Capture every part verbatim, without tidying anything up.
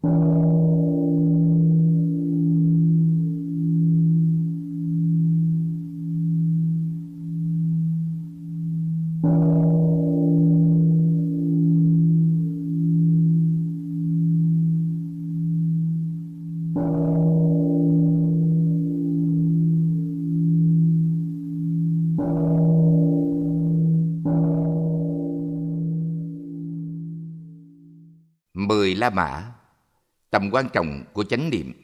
Mười La Mã, tầm quan trọng của chánh niệm.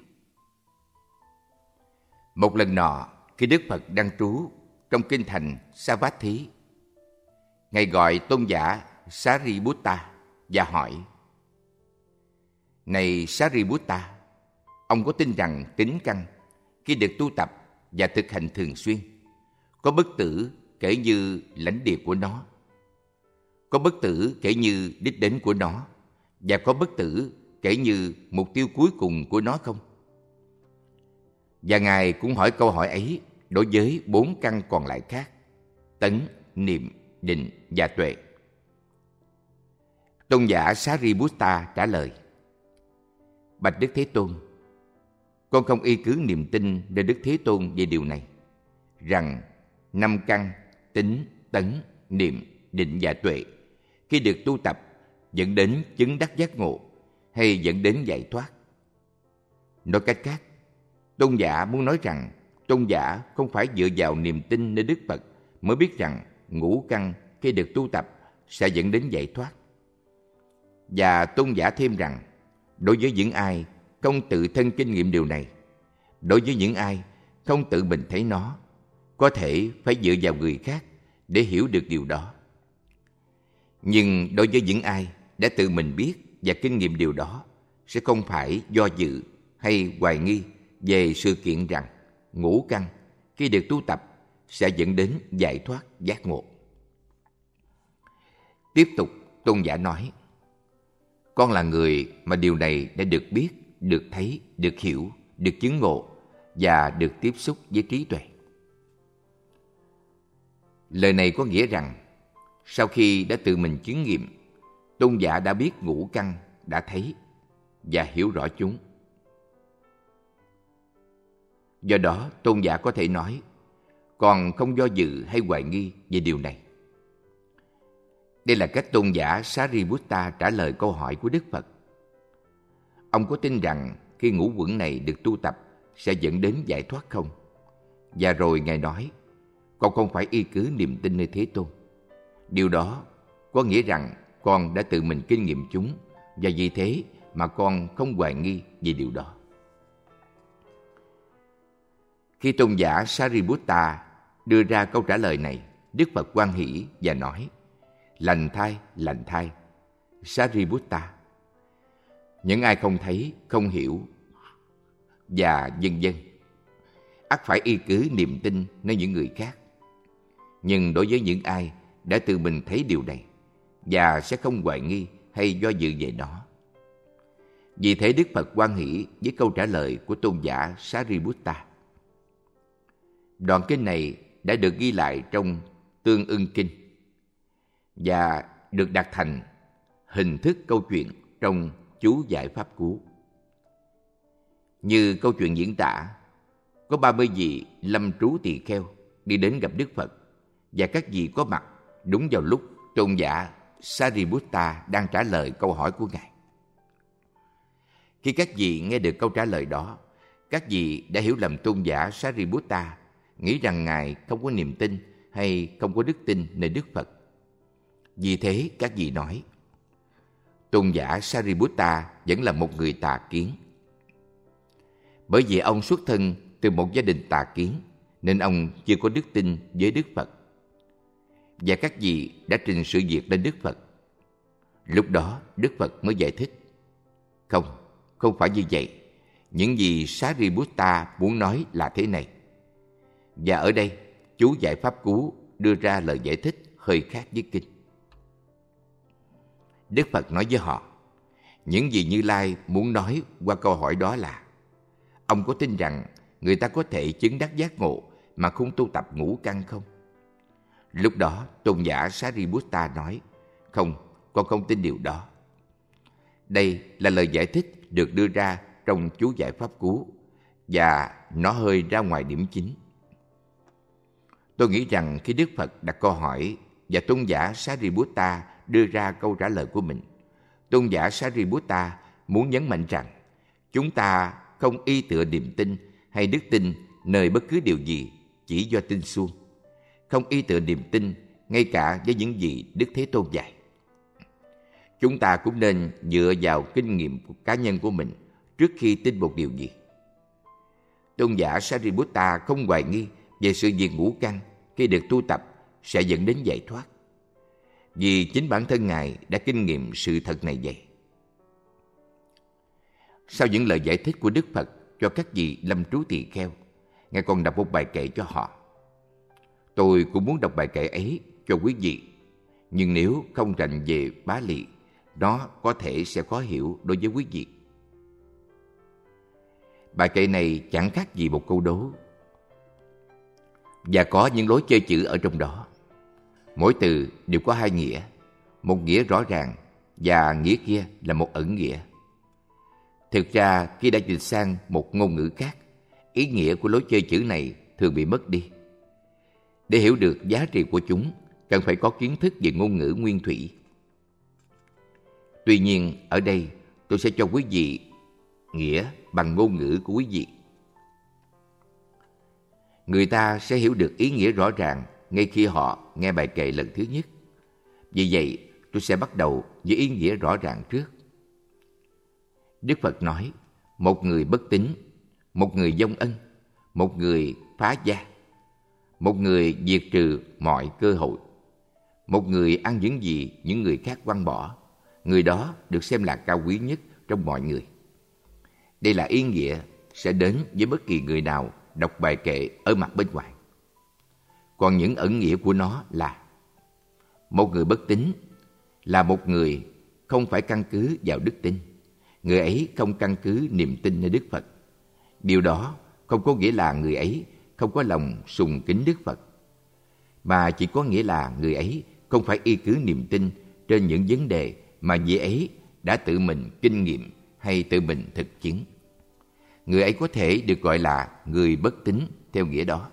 Một lần nọ, khi Đức Phật đang trú trong kinh thành Savatthi, Ngài gọi tôn giả Sariputta và hỏi: Này Sariputta, ông có tin rằng tính căn khi được tu tập và thực hành thường xuyên có bất tử kể như lãnh địa của nó, có bất tử kể như đích đến của nó, và có bất tử kể như mục tiêu cuối cùng của nó không? Và Ngài cũng hỏi câu hỏi ấy đối với bốn căn còn lại khác: tấn, niệm, định và tuệ. Tôn giả Sariputta trả lời: Bạch Đức Thế Tôn, con không y cứ niềm tin nơi Đức Thế Tôn về điều này, rằng năm căn tính, tấn, niệm, định và tuệ khi được tu tập dẫn đến chứng đắc giác ngộ hay dẫn đến giải thoát. Nói cách khác, tôn giả muốn nói rằng tôn giả không phải dựa vào niềm tin nơi Đức Phật mới biết rằng ngũ căn khi được tu tập sẽ dẫn đến giải thoát. Và tôn giả thêm rằng đối với những ai không tự thân kinh nghiệm điều này, đối với những ai không tự mình thấy nó, có thể phải dựa vào người khác để hiểu được điều đó. Nhưng đối với những ai đã tự mình biết và kinh nghiệm điều đó, sẽ không phải do dự hay hoài nghi về sự kiện rằng ngũ căn khi được tu tập sẽ dẫn đến giải thoát giác ngộ. Tiếp tục, tôn giả nói: Con là người mà điều này đã được biết, được thấy, được hiểu, được chứng ngộ và được tiếp xúc với trí tuệ. Lời này có nghĩa rằng sau khi đã tự mình chứng nghiệm, tôn giả đã biết ngũ căn, đã thấy và hiểu rõ chúng. Do đó, tôn giả có thể nói: Còn không do dự hay hoài nghi về điều này. Đây là cách tôn giả Sariputta trả lời câu hỏi của Đức Phật. Ông có tin rằng khi ngũ uẩn này được tu tập sẽ dẫn đến giải thoát không? Và rồi Ngài nói: Con không phải y cứ niềm tin nơi Thế Tôn. Điều đó có nghĩa rằng con đã tự mình kinh nghiệm chúng, và vì thế mà con không hoài nghi về điều đó. Khi tôn giả Sariputta đưa ra câu trả lời này, Đức Phật hoan hỷ và nói: Lành thay, lành thay, Sariputta. Những ai không thấy, không hiểu và vân vân, ắt phải y cứ niềm tin nơi những người khác. Nhưng đối với những ai đã tự mình thấy điều này và sẽ không hoài nghi hay do dự về nó. Vì thế Đức Phật hoan hỷ với câu trả lời của tôn giả Sariputta. Đoạn kinh này đã được ghi lại trong Tương Ưng Kinh và được đặt thành hình thức câu chuyện trong chú giải Pháp Cú. Như câu chuyện diễn tả, có ba mươi vị lâm trú tỳ kheo đi đến gặp Đức Phật, và các vị có mặt đúng vào lúc tôn giả Sariputta đang trả lời câu hỏi của Ngài. Khi các vị nghe được câu trả lời đó, các vị đã hiểu lầm tôn giả Sariputta, nghĩ rằng Ngài không có niềm tin hay không có đức tin nơi Đức Phật. Vì thế các vị nói: Tôn giả Sariputta vẫn là một người tà kiến. Bởi vì ông xuất thân từ một gia đình tà kiến, nên ông chưa có đức tin với Đức Phật. Và các vị đã trình sự việc lên Đức Phật. Lúc đó Đức Phật mới giải thích: Không, không phải như vậy. Những gì Sariputta muốn nói là thế này. Và ở đây, chú giải Pháp Cú đưa ra lời giải thích hơi khác với kinh. Đức Phật nói với họ: Những gì Như Lai muốn nói qua câu hỏi đó là: Ông có tin rằng người ta có thể chứng đắc giác ngộ mà không tu tập ngũ căn không? Lúc đó tôn giả Sariputta nói: Không, con không tin điều đó. Đây là lời giải thích được đưa ra trong chú giải pháp cú và nó hơi ra ngoài điểm chính. Tôi nghĩ rằng khi Đức Phật đặt câu hỏi và tôn giả Sariputta đưa ra câu trả lời của mình, tôn giả Sariputta muốn nhấn mạnh rằng chúng ta không y tựa niềm tin hay đức tin nơi bất cứ điều gì chỉ do tin suông, không y tựa niềm tin ngay cả với những gì Đức Thế Tôn dạy. Chúng ta cũng nên dựa vào kinh nghiệm của cá nhân của mình trước khi tin một điều gì. Tôn giả Sariputta không hoài nghi về sự việc ngũ căn khi được tu tập sẽ dẫn đến giải thoát, vì chính bản thân Ngài đã kinh nghiệm sự thật này vậy. Sau những lời giải thích của Đức Phật cho các vị lâm trú tỳ kheo, Ngài còn đọc một bài kệ cho họ. Tôi cũng muốn đọc bài kệ ấy cho quý vị, nhưng nếu không rành về Bá Lị, nó có thể sẽ khó hiểu đối với quý vị. Bài kệ này chẳng khác gì một câu đố, và có những lối chơi chữ ở trong đó. Mỗi từ đều có hai nghĩa, một nghĩa rõ ràng và nghĩa kia là một ẩn nghĩa. Thực ra khi đã dịch sang một ngôn ngữ khác, ý nghĩa của lối chơi chữ này thường bị mất đi. Để hiểu được giá trị của chúng, cần phải có kiến thức về ngôn ngữ nguyên thủy. Tuy nhiên, ở đây tôi sẽ cho quý vị nghĩa bằng ngôn ngữ của quý vị. Người ta sẽ hiểu được ý nghĩa rõ ràng ngay khi họ nghe bài kệ lần thứ nhất. Vì vậy, tôi sẽ bắt đầu với ý nghĩa rõ ràng trước. Đức Phật nói, một người bất tín, một người vong ân, một người phá gia, một người diệt trừ mọi cơ hội, một người ăn những gì những người khác quăng bỏ, người đó được xem là cao quý nhất trong mọi người. Đây là ý nghĩa sẽ đến với bất kỳ người nào đọc bài kệ ở mặt bên ngoài. Còn những ẩn nghĩa của nó là: một người bất tín là một người không phải căn cứ vào đức tin. Người ấy không căn cứ niềm tin nơi Đức Phật. Điều đó không có nghĩa là người ấy không có lòng sùng kính Đức Phật, mà chỉ có nghĩa là người ấy không phải y cứ niềm tin trên những vấn đề mà vị ấy đã tự mình kinh nghiệm hay tự mình thực chứng. Người ấy có thể được gọi là người bất tín theo nghĩa đó.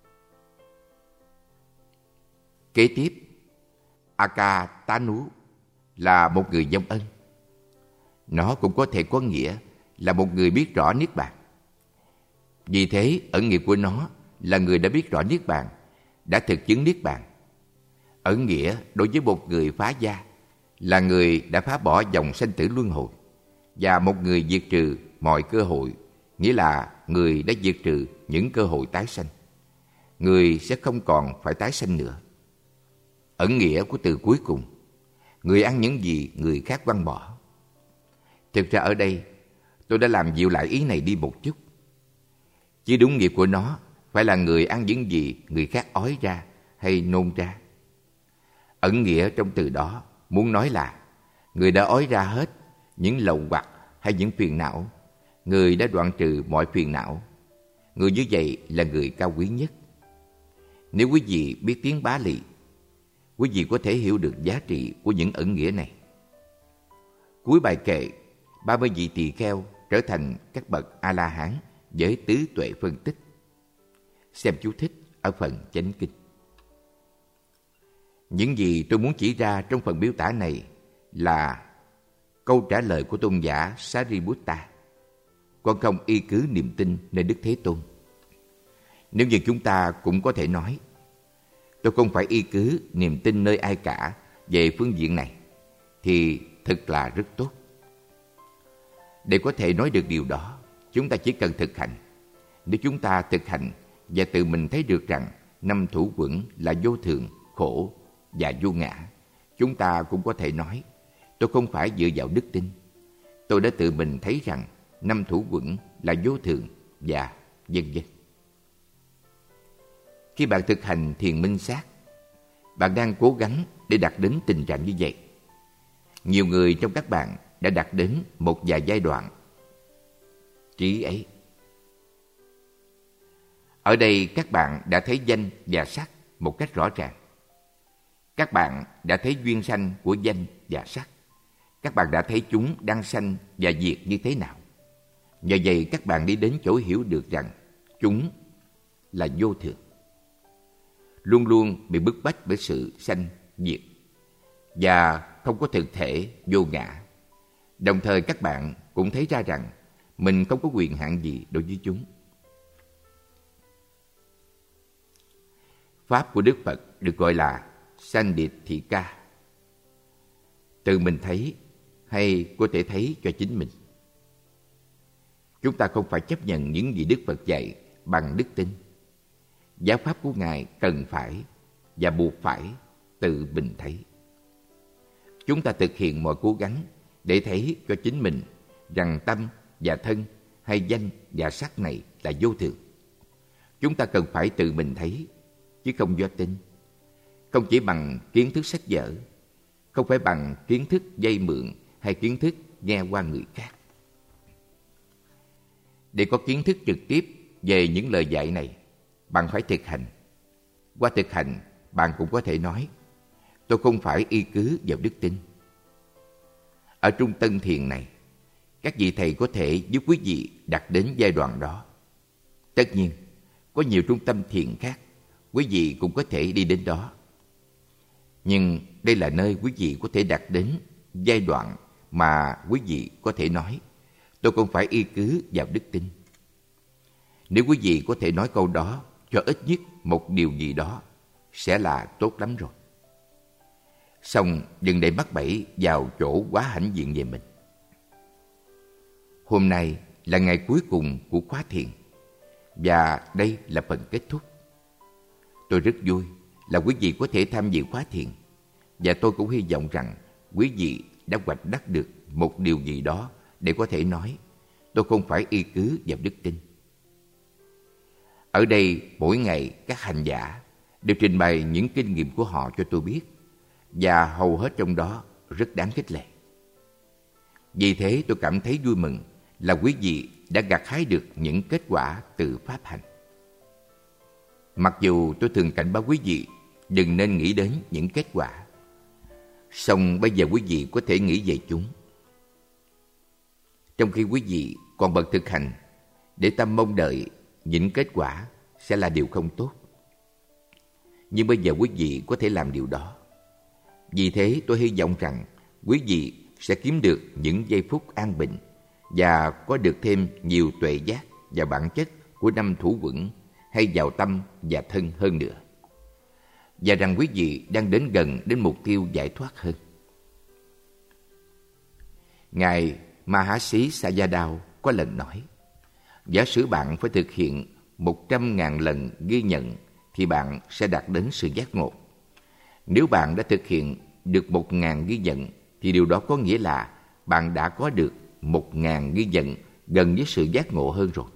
Kế tiếp, Akatanu là một người vong ân. Nó cũng có thể có nghĩa là một người biết rõ Niết Bàn. Vì thế, ẩn nghĩa của nó là người đã biết rõ Niết Bàn, đã thực chứng Niết Bàn. Ẩn nghĩa đối với một người phá gia là người đã phá bỏ dòng sanh tử luân hồi, và một người diệt trừ mọi cơ hội, nghĩa là người đã diệt trừ những cơ hội tái sanh. Người sẽ không còn phải tái sanh nữa. Ẩn nghĩa của từ cuối cùng, người ăn những gì người khác quăng bỏ. Thực ra ở đây, tôi đã làm dịu lại ý này đi một chút. Chứ đúng nghĩa của nó phải là người ăn những gì người khác ói ra hay nôn ra. Ẩn nghĩa trong từ đó muốn nói là người đã ói ra hết những lậu hoặc hay những phiền não. Người đã đoạn trừ mọi phiền não. Người như vậy là người cao quý nhất. Nếu quý vị biết tiếng Bá Lị, quý vị có thể hiểu được giá trị của những ẩn nghĩa này. Cuối bài kệ, ba mươi vị tỳ kheo trở thành các bậc A-la-hán với tứ tuệ phân tích. Xem chú thích ở phần chánh kinh. Những gì tôi muốn chỉ ra trong phần miêu tả này là câu trả lời của tôn giả Sariputta: con không y cứ niềm tin nơi Đức Thế Tôn. Nếu như chúng ta cũng có thể nói, tôi không phải y cứ niềm tin nơi ai cả về phương diện này, thì thật là rất tốt. Để có thể nói được điều đó, chúng ta chỉ cần thực hành. Nếu chúng ta thực hành và tự mình thấy được rằng năm thủ quẩn là vô thường, khổ và vô ngã, chúng ta cũng có thể nói, tôi không phải dựa vào đức tin. Tôi đã tự mình thấy rằng năm thủ quẩn là vô thường và vân vân. Khi bạn thực hành thiền minh sát, bạn đang cố gắng để đạt đến tình trạng như vậy. Nhiều người trong các bạn đã đạt đến một vài giai đoạn trí ấy. Ở đây các bạn đã thấy danh và sắc một cách rõ ràng. Các bạn đã thấy duyên sanh của danh và sắc. các bạn đã thấy chúng đang sanh và diệt như thế nào. Nhờ vậy các bạn đi đến chỗ hiểu được rằng chúng là vô thường, luôn luôn bị bức bách bởi sự sanh diệt và không có thực thể vô ngã. Đồng thời các bạn cũng thấy ra rằng mình không có quyền hạn gì đối với chúng. Pháp của Đức Phật được gọi là Sanditthika, tự mình thấy hay có thể thấy cho chính mình. Chúng ta không phải chấp nhận những gì Đức Phật dạy bằng đức tin. Giáo pháp của Ngài cần phải và buộc phải tự mình thấy. Chúng ta thực hiện mọi cố gắng để thấy cho chính mình rằng tâm và thân hay danh và sắc này là vô thường. Chúng ta cần phải tự mình thấy, chứ không do tin. Không chỉ bằng kiến thức sách vở, không phải bằng kiến thức vay mượn hay kiến thức nghe qua người khác. Để có kiến thức trực tiếp về những lời dạy này, bạn phải thực hành. Qua thực hành, bạn cũng có thể nói, tôi không phải y cứ vào đức tin. Ở trung tâm thiền này, các vị thầy có thể giúp quý vị đạt đến giai đoạn đó. Tất nhiên, có nhiều trung tâm thiền khác, quý vị cũng có thể đi đến đó. Nhưng đây là nơi quý vị có thể đạt đến giai đoạn mà quý vị có thể nói, tôi không phải y cứ vào đức tin. Nếu quý vị có thể nói câu đó cho ít nhất một điều gì đó, sẽ là tốt lắm rồi. Xong đừng để mắc bẫy vào chỗ quá hãnh diện về mình. Hôm nay là ngày cuối cùng của khóa thiền, và đây là phần kết thúc. Tôi rất vui là quý vị có thể tham dự khóa thiền, và tôi cũng hy vọng rằng quý vị đã hoạch đắc được một điều gì đó để có thể nói, tôi không phải y cứ vào đức tin. Ở đây mỗi ngày các hành giả đều trình bày những kinh nghiệm của họ cho tôi biết, và hầu hết trong đó rất đáng khích lệ. Vì thế tôi cảm thấy vui mừng là quý vị đã gặt hái được những kết quả từ pháp hành. Mặc dù tôi thường cảnh báo quý vị đừng nên nghĩ đến những kết quả, song bây giờ quý vị có thể nghĩ về chúng. Trong khi quý vị còn bận thực hành, để tâm mong đợi những kết quả sẽ là điều không tốt. Nhưng bây giờ quý vị có thể làm điều đó. Vì thế tôi hy vọng rằng quý vị sẽ kiếm được những giây phút an bình và có được thêm nhiều tuệ giác và bản chất của năm thủ uẩn hay vào tâm và thân hơn nữa. Và rằng quý vị đang đến gần đến mục tiêu giải thoát hơn. Ngài Mahasi Sayadaw có lần nói, giả sử bạn phải thực hiện một trăm ngàn lần ghi nhận thì bạn sẽ đạt đến sự giác ngộ. Nếu bạn đã thực hiện được một ngàn ghi nhận thì điều đó có nghĩa là bạn đã có được một ngàn ghi nhận gần với sự giác ngộ hơn rồi.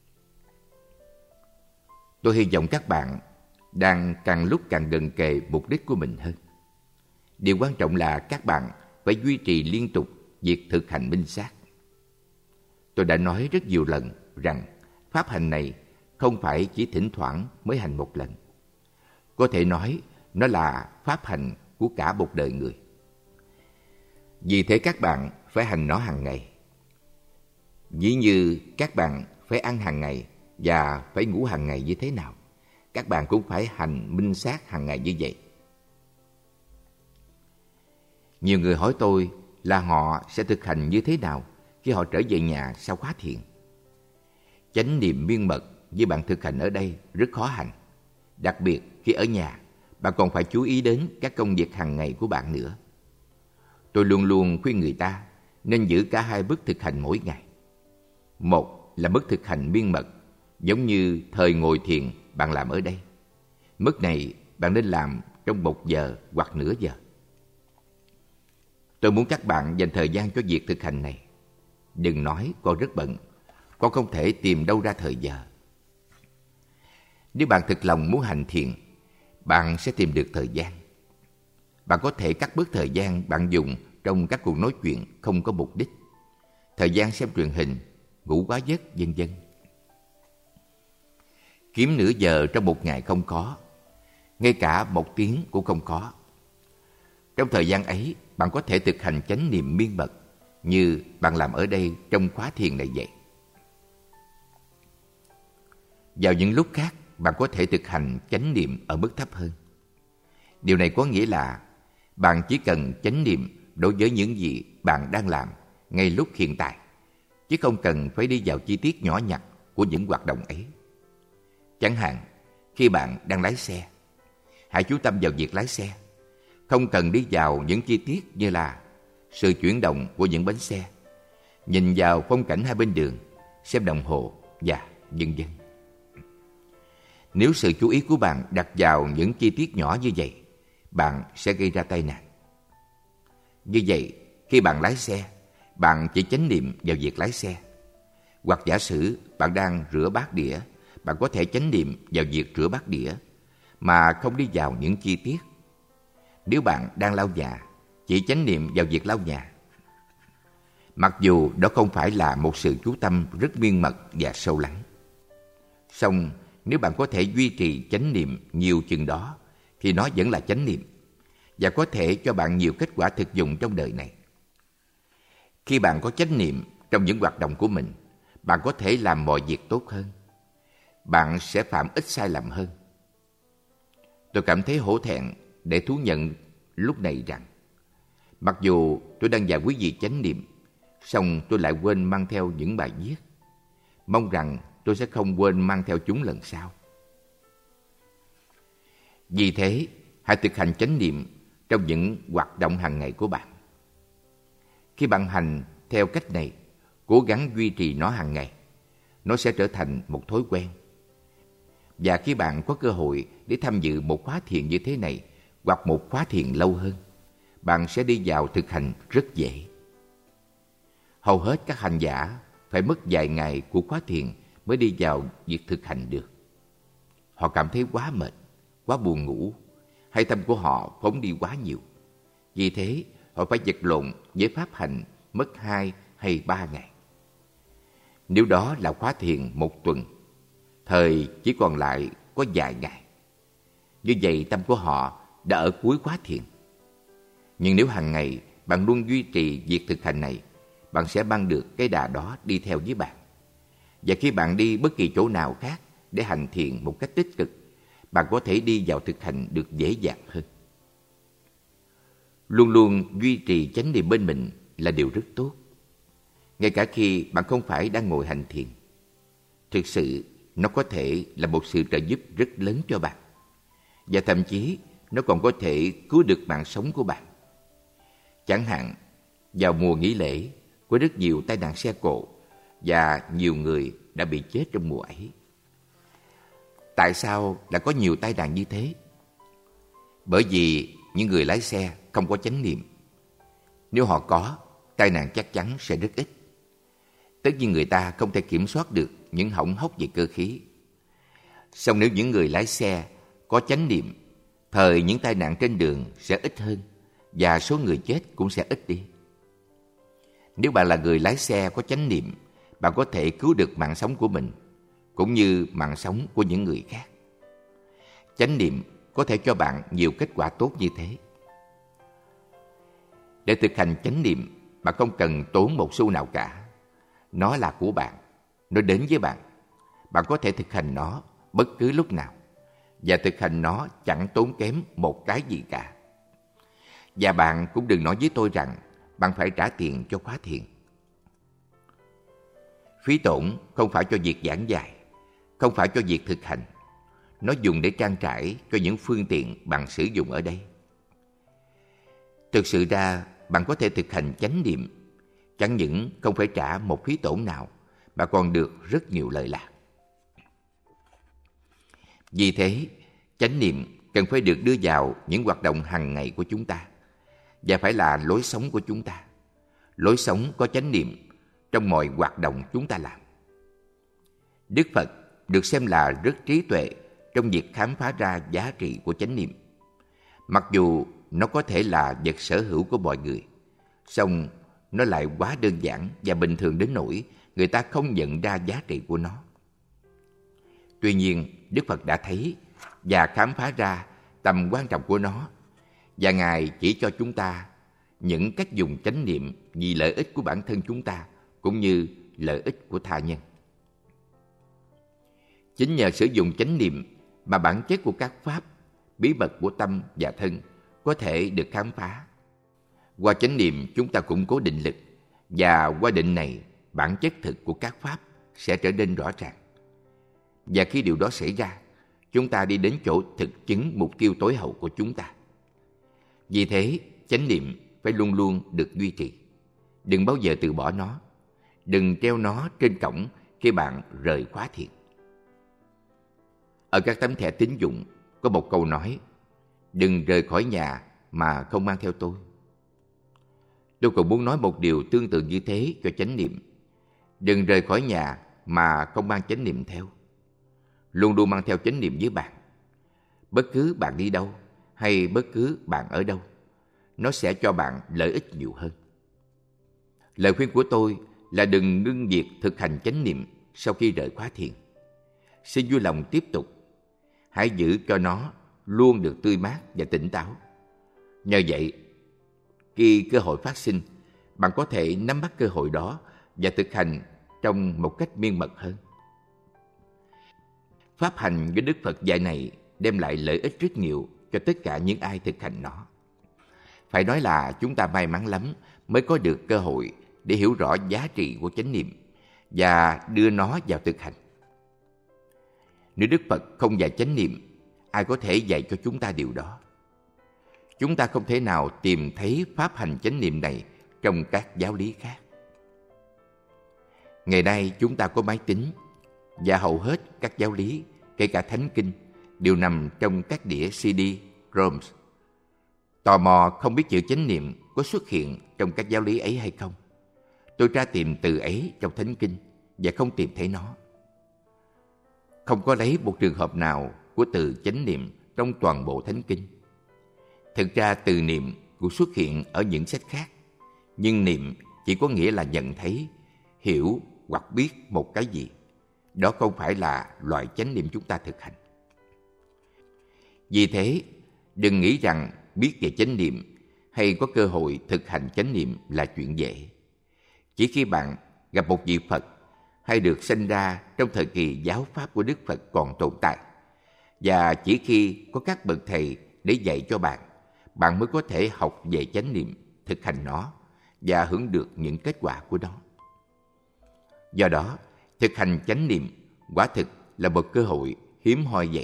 Tôi hy vọng các bạn đang càng lúc càng gần kề mục đích của mình hơn. Điều quan trọng là các bạn phải duy trì liên tục việc thực hành minh sát. Tôi đã nói rất nhiều lần rằng pháp hành này không phải chỉ thỉnh thoảng mới hành một lần. Có thể nói nó là pháp hành của cả một đời người. Vì thế các bạn phải hành nó hàng ngày. Ví như các bạn phải ăn hàng ngày và phải ngủ hàng ngày như thế nào, các bạn cũng phải hành minh sát hàng ngày như vậy. Nhiều người hỏi tôi là họ sẽ thực hành như thế nào khi họ trở về nhà sau khóa thiền. Chánh niệm miên mật như bạn thực hành ở đây rất khó hành. Đặc biệt khi ở nhà, bạn còn phải chú ý đến các công việc hàng ngày của bạn nữa. Tôi luôn luôn khuyên người ta nên giữ cả hai bước thực hành mỗi ngày. Một là mức thực hành miên mật, giống như thời ngồi thiền bạn làm ở đây. Mức này bạn nên làm trong một giờ hoặc nửa giờ. Tôi muốn các bạn dành thời gian cho việc thực hành này. Đừng nói con rất bận, con không thể tìm đâu ra thời giờ. Nếu bạn thực lòng muốn hành thiền, bạn sẽ tìm được thời gian. Bạn có thể cắt bớt thời gian bạn dùng trong các cuộc nói chuyện không có mục đích, thời gian xem truyền hình, ngủ quá giấc, vân vân. Kiếm nửa giờ trong một ngày không có, ngay cả một tiếng cũng không có. Trong thời gian ấy, bạn có thể thực hành chánh niệm miên mật như bạn làm ở đây trong khóa thiền này vậy. Vào những lúc khác, bạn có thể thực hành chánh niệm ở mức thấp hơn. Điều này có nghĩa là bạn chỉ cần chánh niệm đối với những gì bạn đang làm ngay lúc hiện tại, chứ không cần phải đi vào chi tiết nhỏ nhặt của những hoạt động ấy. Chẳng hạn, khi bạn đang lái xe, hãy chú tâm vào việc lái xe, không cần đi vào những chi tiết như là sự chuyển động của những bánh xe, nhìn vào phong cảnh hai bên đường, xem đồng hồ và vân vân. Nếu sự chú ý của bạn đặt vào những chi tiết nhỏ như vậy, bạn sẽ gây ra tai nạn. Như vậy, khi bạn lái xe, bạn chỉ chánh niệm vào việc lái xe. Hoặc giả sử bạn đang rửa bát đĩa, bạn có thể chánh niệm vào việc rửa bát đĩa mà không đi vào những chi tiết. Nếu bạn đang lau nhà, chỉ chánh niệm vào việc lau nhà. Mặc dù đó không phải là một sự chú tâm rất miên mật và sâu lắng. Song nếu bạn có thể duy trì chánh niệm nhiều chừng đó, thì nó vẫn là chánh niệm và có thể cho bạn nhiều kết quả thực dụng trong đời này. Khi bạn có chánh niệm trong những hoạt động của mình, bạn có thể làm mọi việc tốt hơn. Bạn sẽ phạm ít sai lầm hơn. Tôi cảm thấy hổ thẹn để thú nhận lúc này rằng mặc dù tôi đang giải quyết việc chánh niệm, song tôi lại quên mang theo những bài viết. Mong rằng tôi sẽ không quên mang theo chúng lần sau. Vì thế, hãy thực hành chánh niệm trong những hoạt động hàng ngày của bạn. Khi bạn hành theo cách này, cố gắng duy trì nó hàng ngày, nó sẽ trở thành một thói quen. Và khi bạn có cơ hội để tham dự một khóa thiền như thế này, hoặc một khóa thiền lâu hơn, bạn sẽ đi vào thực hành rất dễ. Hầu hết các hành giả phải mất vài ngày của khóa thiền mới đi vào việc thực hành được. Họ cảm thấy quá mệt, quá buồn ngủ, hay tâm của họ phóng đi quá nhiều. Vì thế, họ phải vật lộn với pháp hành mất hai hay ba ngày. Nếu đó là khóa thiền một tuần, thời chỉ còn lại có vài ngày. Như vậy tâm của họ đã ở cuối khóa thiền. Nhưng nếu hàng ngày bạn luôn duy trì việc thực hành này, bạn sẽ mang được cái đà đó đi theo với bạn. Và khi bạn đi bất kỳ chỗ nào khác để hành thiền một cách tích cực, bạn có thể đi vào thực hành được dễ dàng hơn. Luôn luôn duy trì chánh niệm bên mình là điều rất tốt. Ngay cả khi bạn không phải đang ngồi hành thiền, thực sự nó có thể là một sự trợ giúp rất lớn cho bạn. Và thậm chí nó còn có thể cứu được mạng sống của bạn. Chẳng hạn, vào mùa nghỉ lễ, có rất nhiều tai nạn xe cộ và nhiều người đã bị chết trong mùa ấy. Tại sao lại có nhiều tai nạn như thế? Bởi vì những người lái xe không có chánh niệm. Nếu họ có, tai nạn chắc chắn sẽ rất ít. Tất nhiên người ta không thể kiểm soát được những hỏng hóc về cơ khí. Song nếu những người lái xe có chánh niệm, thời những tai nạn trên đường sẽ ít hơn và số người chết cũng sẽ ít đi. Nếu bạn là người lái xe có chánh niệm, bạn có thể cứu được mạng sống của mình, cũng như mạng sống của những người khác. Chánh niệm có thể cho bạn nhiều kết quả tốt như thế. Để thực hành chánh niệm, bạn không cần tốn một xu nào cả. Nó là của bạn, nó đến với bạn. Bạn có thể thực hành nó bất cứ lúc nào, và thực hành nó chẳng tốn kém một cái gì cả. Và bạn cũng đừng nói với tôi rằng bạn phải trả tiền cho khóa thiền. Phí tổn không phải cho việc giảng dạy, không phải cho việc thực hành. Nó dùng để trang trải cho những phương tiện bạn sử dụng ở đây. Thực sự ra, bạn có thể thực hành chánh niệm, chẳng những không phải trả một phí tổn nào, mà còn được rất nhiều lợi lạc. Vì thế, chánh niệm cần phải được đưa vào những hoạt động hàng ngày của chúng ta, và phải là lối sống của chúng ta. Lối sống có chánh niệm trong mọi hoạt động chúng ta làm. Đức Phật được xem là rất trí tuệ trong việc khám phá ra giá trị của chánh niệm. Mặc dù nó có thể là vật sở hữu của mọi người, song nó lại quá đơn giản và bình thường đến nỗi người ta không nhận ra giá trị của nó. Tuy nhiên, Đức Phật đã thấy và khám phá ra tầm quan trọng của nó, và Ngài chỉ cho chúng ta những cách dùng chánh niệm vì lợi ích của bản thân chúng ta cũng như lợi ích của tha nhân. Chính nhờ sử dụng chánh niệm mà bản chất của các pháp, bí mật của tâm và thân có thể được khám phá. Qua chánh niệm chúng ta củng cố định lực, và qua định này bản chất thực của các pháp sẽ trở nên rõ ràng. Và khi điều đó xảy ra, chúng ta đi đến chỗ thực chứng mục tiêu tối hậu của chúng ta. Vì thế, chánh niệm phải luôn luôn được duy trì. Đừng bao giờ từ bỏ nó. Đừng treo nó trên cổng khi bạn rời khóa thiền. Ở các tấm thẻ tín dụng có một câu nói: đừng rời khỏi nhà mà không mang theo tôi. Tôi cũng muốn nói một điều tương tự như thế cho chánh niệm. Đừng rời khỏi nhà mà không mang chánh niệm theo. Luôn luôn mang theo chánh niệm với bạn. Bất cứ bạn đi đâu hay bất cứ bạn ở đâu, nó sẽ cho bạn lợi ích nhiều hơn. Lời khuyên của tôi là đừng ngưng việc thực hành chánh niệm sau khi rời khóa thiền. Xin vui lòng tiếp tục. Hãy giữ cho nó luôn được tươi mát và tỉnh táo. Nhờ vậy, khi cơ hội phát sinh, bạn có thể nắm bắt cơ hội đó và thực hành trong một cách miên mật hơn. Pháp hành do Đức Phật dạy này đem lại lợi ích rất nhiều cho tất cả những ai thực hành nó. Phải nói là chúng ta may mắn lắm mới có được cơ hội để hiểu rõ giá trị của chánh niệm và đưa nó vào thực hành. Nếu Đức Phật không dạy chánh niệm, ai có thể dạy cho chúng ta điều đó? Chúng ta không thể nào tìm thấy pháp hành chánh niệm này trong các giáo lý khác. Ngày nay chúng ta có máy tính, và hầu hết các giáo lý, kể cả Thánh Kinh, đều nằm trong các đĩa xê đê, ROMs. Tò mò không biết chữ chánh niệm có xuất hiện trong các giáo lý ấy hay không. Tôi tra tìm từ ấy trong Thánh Kinh và không tìm thấy nó. Không có lấy một trường hợp nào của từ chánh niệm trong toàn bộ Thánh Kinh. Thực ra từ niệm cũng xuất hiện ở những sách khác, nhưng niệm chỉ có nghĩa là nhận thấy, hiểu hoặc biết một cái gì. Đó không phải là loại chánh niệm chúng ta thực hành. Vì thế, đừng nghĩ rằng biết về chánh niệm hay có cơ hội thực hành chánh niệm là chuyện dễ. Chỉ khi bạn gặp một vị Phật hay được sinh ra trong thời kỳ giáo pháp của Đức Phật còn tồn tại, và chỉ khi có các bậc thầy để dạy cho bạn, bạn mới có thể học về chánh niệm, thực hành nó và hưởng được những kết quả của nó. Do đó, thực hành chánh niệm quả thực là một cơ hội hiếm hoi vậy.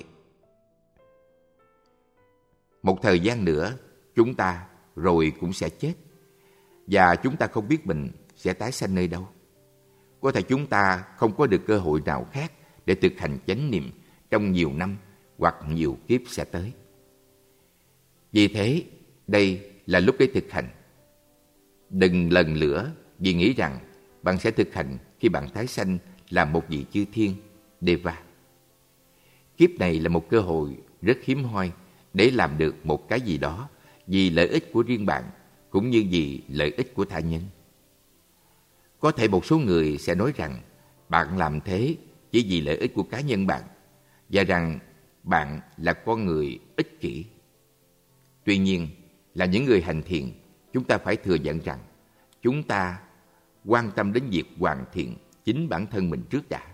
Một thời gian nữa, chúng ta rồi cũng sẽ chết, và chúng ta không biết mình sẽ tái sanh nơi đâu. Có thể chúng ta không có được cơ hội nào khác để thực hành chánh niệm trong nhiều năm hoặc nhiều kiếp sẽ tới. Vì thế, đây là lúc để thực hành. Đừng lần lữa vì nghĩ rằng bạn sẽ thực hành khi bạn tái sanh là một vị chư thiên, Deva. Kiếp này là một cơ hội rất hiếm hoi để làm được một cái gì đó vì lợi ích của riêng bạn cũng như vì lợi ích của tha nhân. Có thể một số người sẽ nói rằng bạn làm thế chỉ vì lợi ích của cá nhân bạn và rằng bạn là con người ích kỷ. Tuy nhiên, là những người hành thiền, chúng ta phải thừa nhận rằng chúng ta quan tâm đến việc hoàn thiện chính bản thân mình trước đã.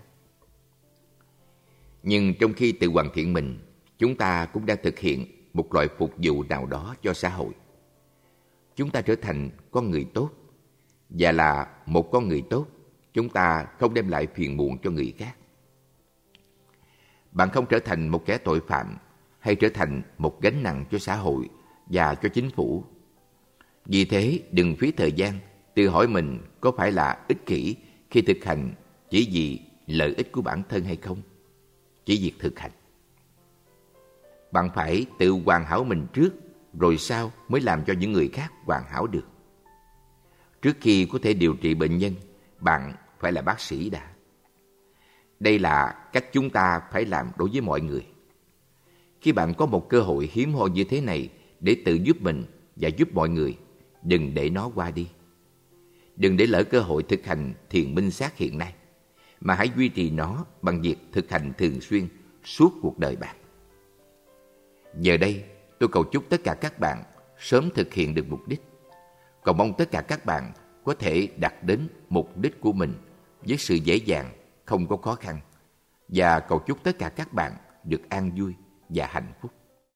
Nhưng trong khi tự hoàn thiện mình, chúng ta cũng đang thực hiện một loại phục vụ nào đó cho xã hội. Chúng ta trở thành con người tốt, và là một con người tốt, chúng ta không đem lại phiền muộn cho người khác. Bạn không trở thành một kẻ tội phạm hay trở thành một gánh nặng cho xã hội và cho chính phủ. Vì thế, đừng phí thời gian tự hỏi mình có phải là ích kỷ khi thực hành chỉ vì lợi ích của bản thân hay không. Chỉ việc thực hành. Bạn phải tự hoàn hảo mình trước, rồi sau mới làm cho những người khác hoàn hảo được. Trước khi có thể điều trị bệnh nhân, bạn phải là bác sĩ đã. Đây là cách chúng ta phải làm đối với mọi người. Khi bạn có một cơ hội hiếm hoi như thế này để tự giúp mình và giúp mọi người, đừng để nó qua đi. Đừng để lỡ cơ hội thực hành thiền minh sát hiện nay, mà hãy duy trì nó bằng việc thực hành thường xuyên suốt cuộc đời bạn. Giờ đây, tôi cầu chúc tất cả các bạn sớm thực hiện được mục đích. Cầu mong tất cả các bạn có thể đạt đến mục đích của mình với sự dễ dàng, không có khó khăn. Và cầu chúc tất cả các bạn được an vui và hạnh phúc.